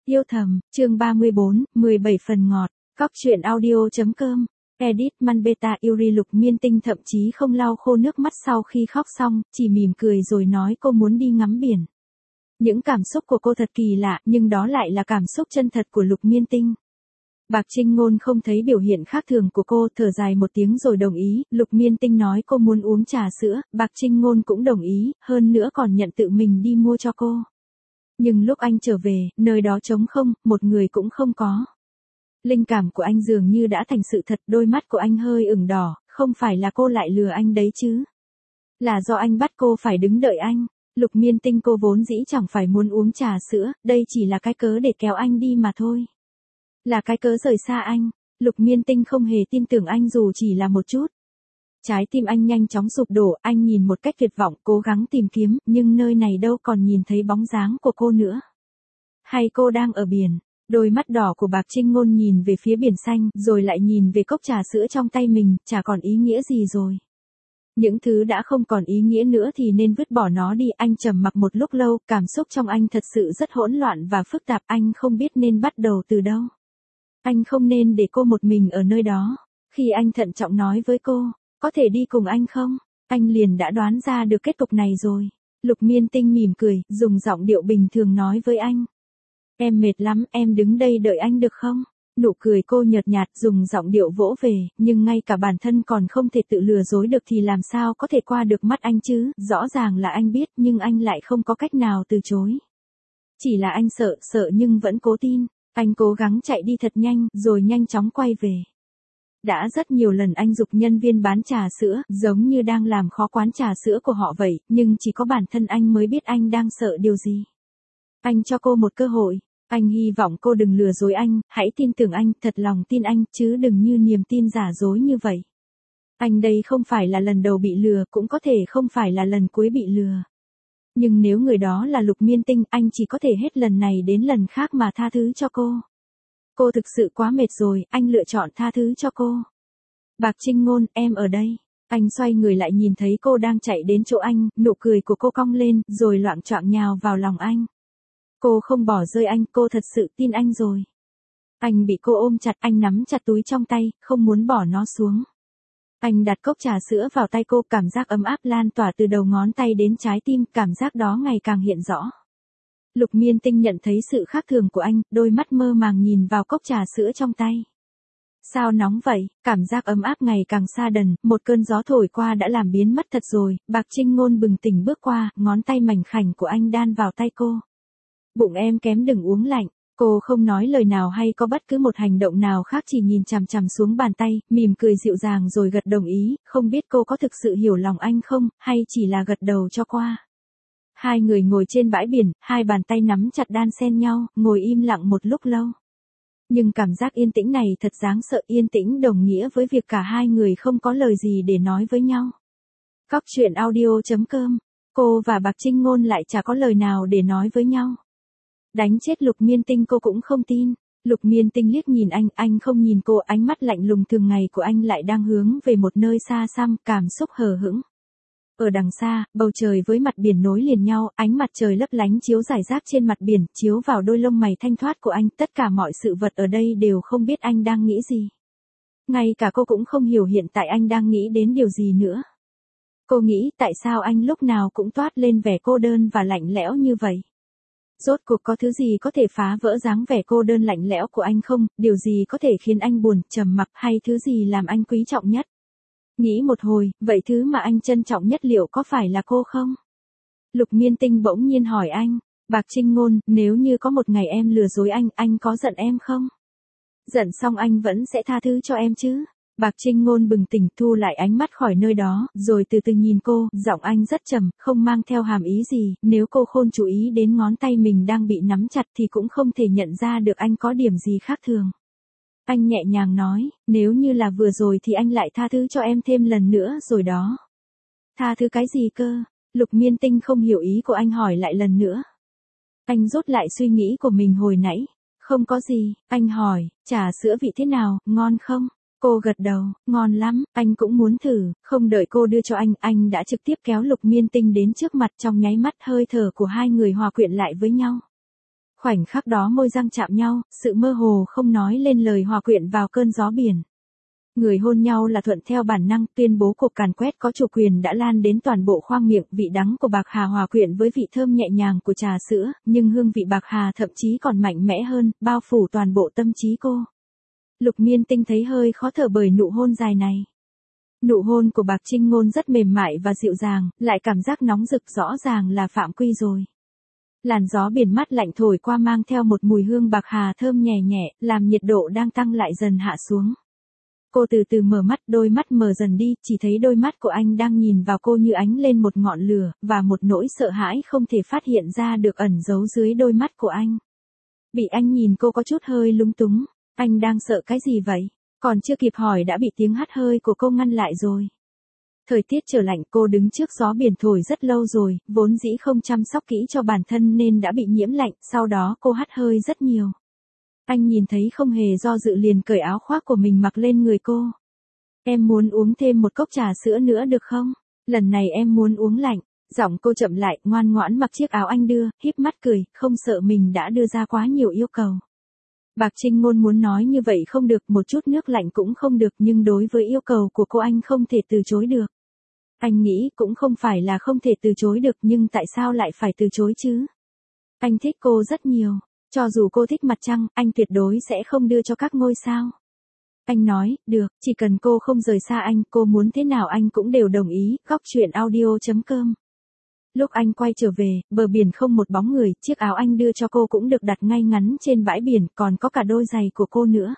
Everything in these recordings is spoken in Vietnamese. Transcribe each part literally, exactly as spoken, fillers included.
Yêu thầm, chương ba mươi bốn, mười bảy phần ngọt, Cóc truyện audio.com, edit Manbeta Yuri Lục Miên Tinh thậm chí không lau khô nước mắt sau khi khóc xong, chỉ mỉm cười rồi nói cô muốn đi ngắm biển. Những cảm xúc của cô thật kỳ lạ, nhưng đó lại là cảm xúc chân thật của Lục Miên Tinh. Bạc Trinh Ngôn không thấy biểu hiện khác thường của cô, thở dài một tiếng rồi đồng ý. Lục Miên Tinh nói cô muốn uống trà sữa, Bạc Trinh Ngôn cũng đồng ý, hơn nữa còn nhận tự mình đi mua cho cô. Nhưng lúc anh trở về, nơi đó trống không, một người cũng không có. Linh cảm của anh dường như đã thành sự thật, đôi mắt của anh hơi ửng đỏ, không phải là cô lại lừa anh đấy chứ. Là do anh bắt cô phải đứng đợi anh. Lục Miên Tinh cô vốn dĩ chẳng phải muốn uống trà sữa, đây chỉ là cái cớ để kéo anh đi mà thôi. Là cái cớ rời xa anh. Lục Miên Tinh không hề tin tưởng anh dù chỉ là một chút. Trái tim anh nhanh chóng sụp đổ, anh nhìn một cách tuyệt vọng, cố gắng tìm kiếm, nhưng nơi này đâu còn nhìn thấy bóng dáng của cô nữa. Hay cô đang ở biển? Đôi mắt đỏ của Bạc Trinh Ngôn nhìn về phía biển xanh, rồi lại nhìn về cốc trà sữa trong tay mình, chả còn ý nghĩa gì rồi. Những thứ đã không còn ý nghĩa nữa thì nên vứt bỏ nó đi. Anh trầm mặc một lúc lâu, cảm xúc trong anh thật sự rất hỗn loạn và phức tạp, anh không biết nên bắt đầu từ đâu. Anh không nên để cô một mình ở nơi đó. Khi anh thận trọng nói với cô, có thể đi cùng anh không? Anh liền đã đoán ra được kết cục này rồi. Lục Miên Tinh mỉm cười, dùng giọng điệu bình thường nói với anh. Em mệt lắm, em đứng đây đợi anh được không? Nụ cười cô nhợt nhạt, dùng giọng điệu vỗ về, nhưng ngay cả bản thân còn không thể tự lừa dối được thì làm sao có thể qua được mắt anh chứ? Rõ ràng là anh biết nhưng anh lại không có cách nào từ chối. Chỉ là anh sợ, sợ nhưng vẫn cố tin. Anh cố gắng chạy đi thật nhanh, rồi nhanh chóng quay về. Đã rất nhiều lần anh giục nhân viên bán trà sữa, giống như đang làm khó quán trà sữa của họ vậy, nhưng chỉ có bản thân anh mới biết anh đang sợ điều gì. Anh cho cô một cơ hội. Anh hy vọng cô đừng lừa dối anh, hãy tin tưởng anh, thật lòng tin anh, chứ đừng như niềm tin giả dối như vậy. Anh đây không phải là lần đầu bị lừa, cũng có thể không phải là lần cuối bị lừa. Nhưng nếu người đó là Lục Miên Tinh, anh chỉ có thể hết lần này đến lần khác mà tha thứ cho cô. Cô thực sự quá mệt rồi, anh lựa chọn tha thứ cho cô. Bạc Trinh Ngôn, em ở đây. Anh xoay người lại nhìn thấy cô đang chạy đến chỗ anh, nụ cười của cô cong lên, rồi loạng choạng nhào vào lòng anh. Cô không bỏ rơi anh, cô thật sự tin anh rồi. Anh bị cô ôm chặt, anh nắm chặt túi trong tay, không muốn bỏ nó xuống. Anh đặt cốc trà sữa vào tay cô, cảm giác ấm áp lan tỏa từ đầu ngón tay đến trái tim, cảm giác đó ngày càng hiện rõ. Lục Miên Tinh nhận thấy sự khác thường của anh, đôi mắt mơ màng nhìn vào cốc trà sữa trong tay. Sao nóng vậy? Cảm giác ấm áp ngày càng xa dần, một cơn gió thổi qua đã làm biến mất thật rồi. Bạc Trinh Ngôn bừng tỉnh bước qua, ngón tay mảnh khảnh của anh đan vào tay cô. Bụng em kém, đừng uống lạnh. Cô không nói lời nào hay có bất cứ một hành động nào khác, chỉ nhìn chằm chằm xuống bàn tay, mỉm cười dịu dàng rồi gật đồng ý, không biết cô có thực sự hiểu lòng anh không, hay chỉ là gật đầu cho qua. Hai người ngồi trên bãi biển, hai bàn tay nắm chặt đan xen nhau, ngồi im lặng một lúc lâu. Nhưng cảm giác yên tĩnh này thật đáng sợ, yên tĩnh đồng nghĩa với việc cả hai người không có lời gì để nói với nhau. Cóc truyện audio.com, cô và Bạc Trinh Ngôn lại chả có lời nào để nói với nhau. Đánh chết Lục Miên Tinh cô cũng không tin. Lục Miên Tinh liếc nhìn anh, anh không nhìn cô, ánh mắt lạnh lùng thường ngày của anh lại đang hướng về một nơi xa xăm, cảm xúc hờ hững. Ở đằng xa, bầu trời với mặt biển nối liền nhau, ánh mặt trời lấp lánh chiếu rải rác trên mặt biển, chiếu vào đôi lông mày thanh thoát của anh, tất cả mọi sự vật ở đây đều không biết anh đang nghĩ gì. Ngay cả cô cũng không hiểu hiện tại anh đang nghĩ đến điều gì nữa. Cô nghĩ tại sao anh lúc nào cũng toát lên vẻ cô đơn và lạnh lẽo như vậy. Rốt cuộc có thứ gì có thể phá vỡ dáng vẻ cô đơn lạnh lẽo của anh không, điều gì có thể khiến anh buồn, trầm mặc, hay thứ gì làm anh quý trọng nhất? Nghĩ một hồi, vậy thứ mà anh trân trọng nhất liệu có phải là cô không? Lục Miên Tinh bỗng nhiên hỏi anh, Bạc Trinh Ngôn, nếu như có một ngày em lừa dối anh, anh có giận em không? Giận xong anh vẫn sẽ tha thứ cho em chứ? Bạc Trinh Ngôn bừng tỉnh, thu lại ánh mắt khỏi nơi đó, rồi từ từ nhìn cô, giọng anh rất trầm, không mang theo hàm ý gì, nếu cô không chú ý đến ngón tay mình đang bị nắm chặt thì cũng không thể nhận ra được anh có điểm gì khác thường. Anh nhẹ nhàng nói, nếu như là vừa rồi thì anh lại tha thứ cho em thêm lần nữa rồi đó. Tha thứ cái gì cơ? Lục Miên Tinh không hiểu ý của anh, hỏi lại lần nữa. Anh rút lại suy nghĩ của mình hồi nãy. Không có gì, anh hỏi, trà sữa vị thế nào, ngon không? Cô gật đầu, ngon lắm, anh cũng muốn thử. Không đợi cô đưa cho anh, anh đã trực tiếp kéo Lục Miên Tinh đến trước mặt, trong nháy mắt hơi thở của hai người hòa quyện lại với nhau. Khoảnh khắc đó môi răng chạm nhau, sự mơ hồ không nói lên lời hòa quyện vào cơn gió biển. Người hôn nhau là thuận theo bản năng, tuyên bố cuộc càn quét có chủ quyền đã lan đến toàn bộ khoang miệng, vị đắng của bạc hà hòa quyện với vị thơm nhẹ nhàng của trà sữa, nhưng hương vị bạc hà thậm chí còn mạnh mẽ hơn, bao phủ toàn bộ tâm trí cô. Lục Miên Tinh thấy hơi khó thở bởi nụ hôn dài này. Nụ hôn của Bạc Trinh Ngôn rất mềm mại và dịu dàng, lại cảm giác nóng rực rõ ràng là phạm quy rồi. Làn gió biển mát lạnh thổi qua mang theo một mùi hương bạc hà thơm nhẹ nhẹ, làm nhiệt độ đang tăng lại dần hạ xuống. Cô từ từ mở mắt, đôi mắt mở dần đi, chỉ thấy đôi mắt của anh đang nhìn vào cô như ánh lên một ngọn lửa, và một nỗi sợ hãi không thể phát hiện ra được ẩn giấu dưới đôi mắt của anh. Bị anh nhìn cô có chút hơi lúng túng, anh đang sợ cái gì vậy? Còn chưa kịp hỏi đã bị tiếng hắt hơi của cô ngăn lại rồi. Thời tiết trở lạnh, cô đứng trước gió biển thổi rất lâu rồi, vốn dĩ không chăm sóc kỹ cho bản thân nên đã bị nhiễm lạnh, sau đó cô hắt hơi rất nhiều. Anh nhìn thấy không hề do dự liền cởi áo khoác của mình mặc lên người cô. Em muốn uống thêm một cốc trà sữa nữa được không? Lần này em muốn uống lạnh. Giọng cô chậm lại, ngoan ngoãn mặc chiếc áo anh đưa, híp mắt cười, không sợ mình đã đưa ra quá nhiều yêu cầu. Bạc Trinh Ngôn muốn nói như vậy không được, một chút nước lạnh cũng không được, nhưng đối với yêu cầu của cô anh không thể từ chối được. Anh nghĩ cũng không phải là không thể từ chối được, nhưng tại sao lại phải từ chối chứ? Anh thích cô rất nhiều. Cho dù cô thích mặt trăng, anh tuyệt đối sẽ không đưa cho các ngôi sao. Anh nói, được, chỉ cần cô không rời xa anh, cô muốn thế nào anh cũng đều đồng ý. Góc truyện audio chấm com. Lúc anh quay trở về, bờ biển không một bóng người, chiếc áo anh đưa cho cô cũng được đặt ngay ngắn trên bãi biển, còn có cả đôi giày của cô nữa.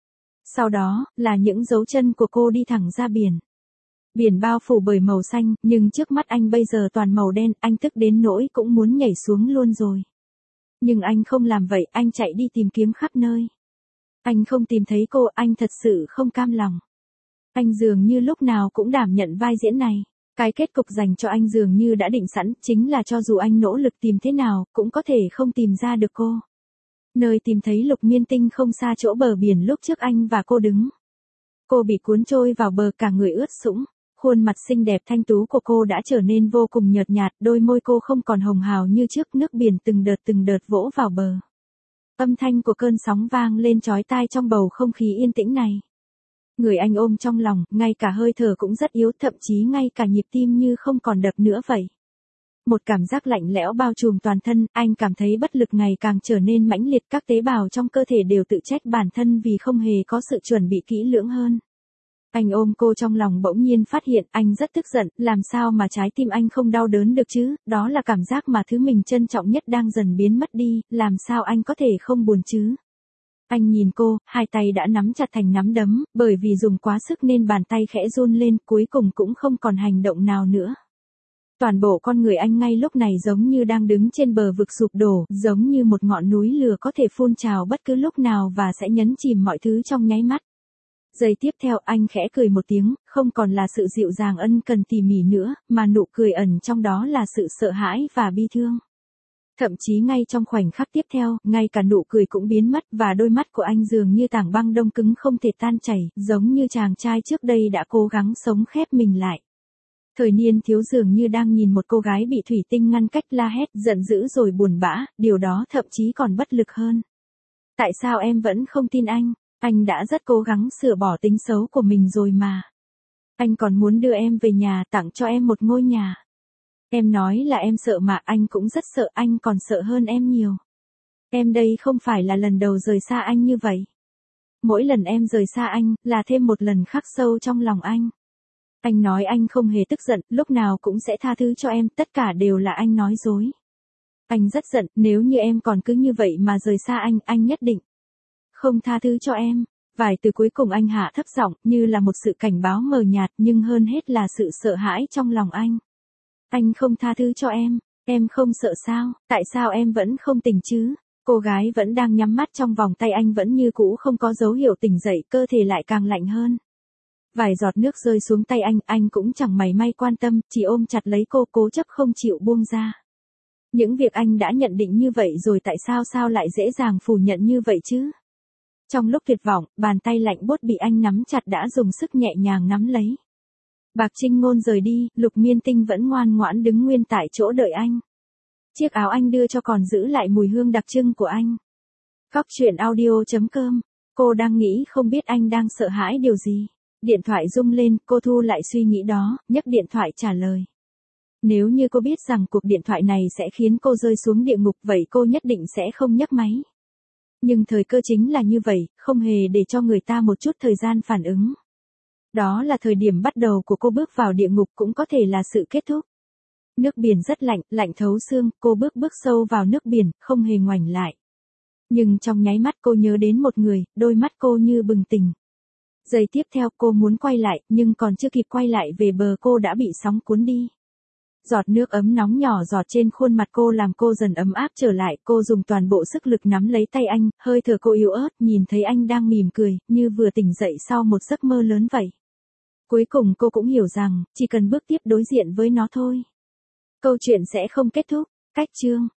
Sau đó, là những dấu chân của cô đi thẳng ra biển. Biển bao phủ bởi màu xanh, nhưng trước mắt anh bây giờ toàn màu đen, anh tức đến nỗi cũng muốn nhảy xuống luôn rồi. Nhưng anh không làm vậy, anh chạy đi tìm kiếm khắp nơi. Anh không tìm thấy cô, anh thật sự không cam lòng. Anh dường như lúc nào cũng đảm nhận vai diễn này. Cái kết cục dành cho anh dường như đã định sẵn, chính là cho dù anh nỗ lực tìm thế nào, cũng có thể không tìm ra được cô. Nơi tìm thấy Lục Miên Tinh không xa chỗ bờ biển lúc trước anh và cô đứng. Cô bị cuốn trôi vào bờ, cả người ướt sũng. Khuôn mặt xinh đẹp thanh tú của cô đã trở nên vô cùng nhợt nhạt, đôi môi cô không còn hồng hào như trước, nước biển từng đợt từng đợt vỗ vào bờ. Âm thanh của cơn sóng vang lên chói tai trong bầu không khí yên tĩnh này. Người anh ôm trong lòng, ngay cả hơi thở cũng rất yếu, thậm chí ngay cả nhịp tim như không còn đập nữa vậy. Một cảm giác lạnh lẽo bao trùm toàn thân, anh cảm thấy bất lực ngày càng trở nên mãnh liệt, các tế bào trong cơ thể đều tự trách bản thân vì không hề có sự chuẩn bị kỹ lưỡng hơn. Anh ôm cô trong lòng bỗng nhiên phát hiện anh rất tức giận, làm sao mà trái tim anh không đau đớn được chứ, đó là cảm giác mà thứ mình trân trọng nhất đang dần biến mất đi, làm sao anh có thể không buồn chứ. Anh nhìn cô, hai tay đã nắm chặt thành nắm đấm, bởi vì dùng quá sức nên bàn tay khẽ run lên, cuối cùng cũng không còn hành động nào nữa. Toàn bộ con người anh ngay lúc này giống như đang đứng trên bờ vực sụp đổ, giống như một ngọn núi lửa có thể phun trào bất cứ lúc nào và sẽ nhấn chìm mọi thứ trong nháy mắt. Giây tiếp theo anh khẽ cười một tiếng, không còn là sự dịu dàng ân cần tỉ mỉ nữa, mà nụ cười ẩn trong đó là sự sợ hãi và bi thương. Thậm chí ngay trong khoảnh khắc tiếp theo, ngay cả nụ cười cũng biến mất và đôi mắt của anh dường như tảng băng đông cứng không thể tan chảy, giống như chàng trai trước đây đã cố gắng sống khép mình lại. Thời niên thiếu dường như đang nhìn một cô gái bị thủy tinh ngăn cách, la hét, giận dữ rồi buồn bã, điều đó thậm chí còn bất lực hơn. Tại sao em vẫn không tin anh? Anh đã rất cố gắng sửa bỏ tính xấu của mình rồi mà. Anh còn muốn đưa em về nhà, tặng cho em một ngôi nhà. Em nói là em sợ mà, anh cũng rất sợ, anh còn sợ hơn em nhiều. Em đây không phải là lần đầu rời xa anh như vậy. Mỗi lần em rời xa anh, là thêm một lần khắc sâu trong lòng anh. Anh nói anh không hề tức giận, lúc nào cũng sẽ tha thứ cho em, tất cả đều là anh nói dối. Anh rất giận, nếu như em còn cứ như vậy mà rời xa anh, anh nhất định không tha thứ cho em. Vài từ cuối cùng anh hạ thấp giọng, như là một sự cảnh báo mờ nhạt, nhưng hơn hết là sự sợ hãi trong lòng anh. Anh không tha thứ cho em, em không sợ sao, tại sao em vẫn không tỉnh chứ? Cô gái vẫn đang nhắm mắt trong vòng tay anh vẫn như cũ không có dấu hiệu tỉnh dậy, cơ thể lại càng lạnh hơn. Vài giọt nước rơi xuống tay anh, anh cũng chẳng mảy may quan tâm, chỉ ôm chặt lấy cô, cố chấp không chịu buông ra. Những việc anh đã nhận định như vậy rồi, tại sao sao lại dễ dàng phủ nhận như vậy chứ? Trong lúc tuyệt vọng, bàn tay lạnh buốt bị anh nắm chặt đã dùng sức nhẹ nhàng nắm lấy. Bạc Trinh Ngôn rời đi, Lục Miên Tinh vẫn ngoan ngoãn đứng nguyên tại chỗ đợi anh. Chiếc áo anh đưa cho còn giữ lại mùi hương đặc trưng của anh. Cóc truyện audio chấm com. Cô đang nghĩ không biết anh đang sợ hãi điều gì. Điện thoại rung lên, cô thu lại suy nghĩ đó, nhấc điện thoại trả lời. Nếu như cô biết rằng cuộc điện thoại này sẽ khiến cô rơi xuống địa ngục, vậy cô nhất định sẽ không nhấc máy. Nhưng thời cơ chính là như vậy, không hề để cho người ta một chút thời gian phản ứng. Đó là thời điểm bắt đầu của cô bước vào địa ngục, cũng có thể là sự kết thúc. Nước biển rất lạnh, lạnh thấu xương, cô bước bước sâu vào nước biển, không hề ngoảnh lại. Nhưng trong nháy mắt cô nhớ đến một người, đôi mắt cô như bừng tỉnh. Giây tiếp theo cô muốn quay lại, nhưng còn chưa kịp quay lại về bờ cô đã bị sóng cuốn đi. Giọt nước ấm nóng nhỏ giọt trên khuôn mặt cô làm cô dần ấm áp trở lại, cô dùng toàn bộ sức lực nắm lấy tay anh, hơi thở cô yếu ớt, nhìn thấy anh đang mỉm cười, như vừa tỉnh dậy sau một giấc mơ lớn vậy. Cuối cùng cô cũng hiểu rằng, chỉ cần bước tiếp đối diện với nó thôi. Câu chuyện sẽ không kết thúc. Cách chương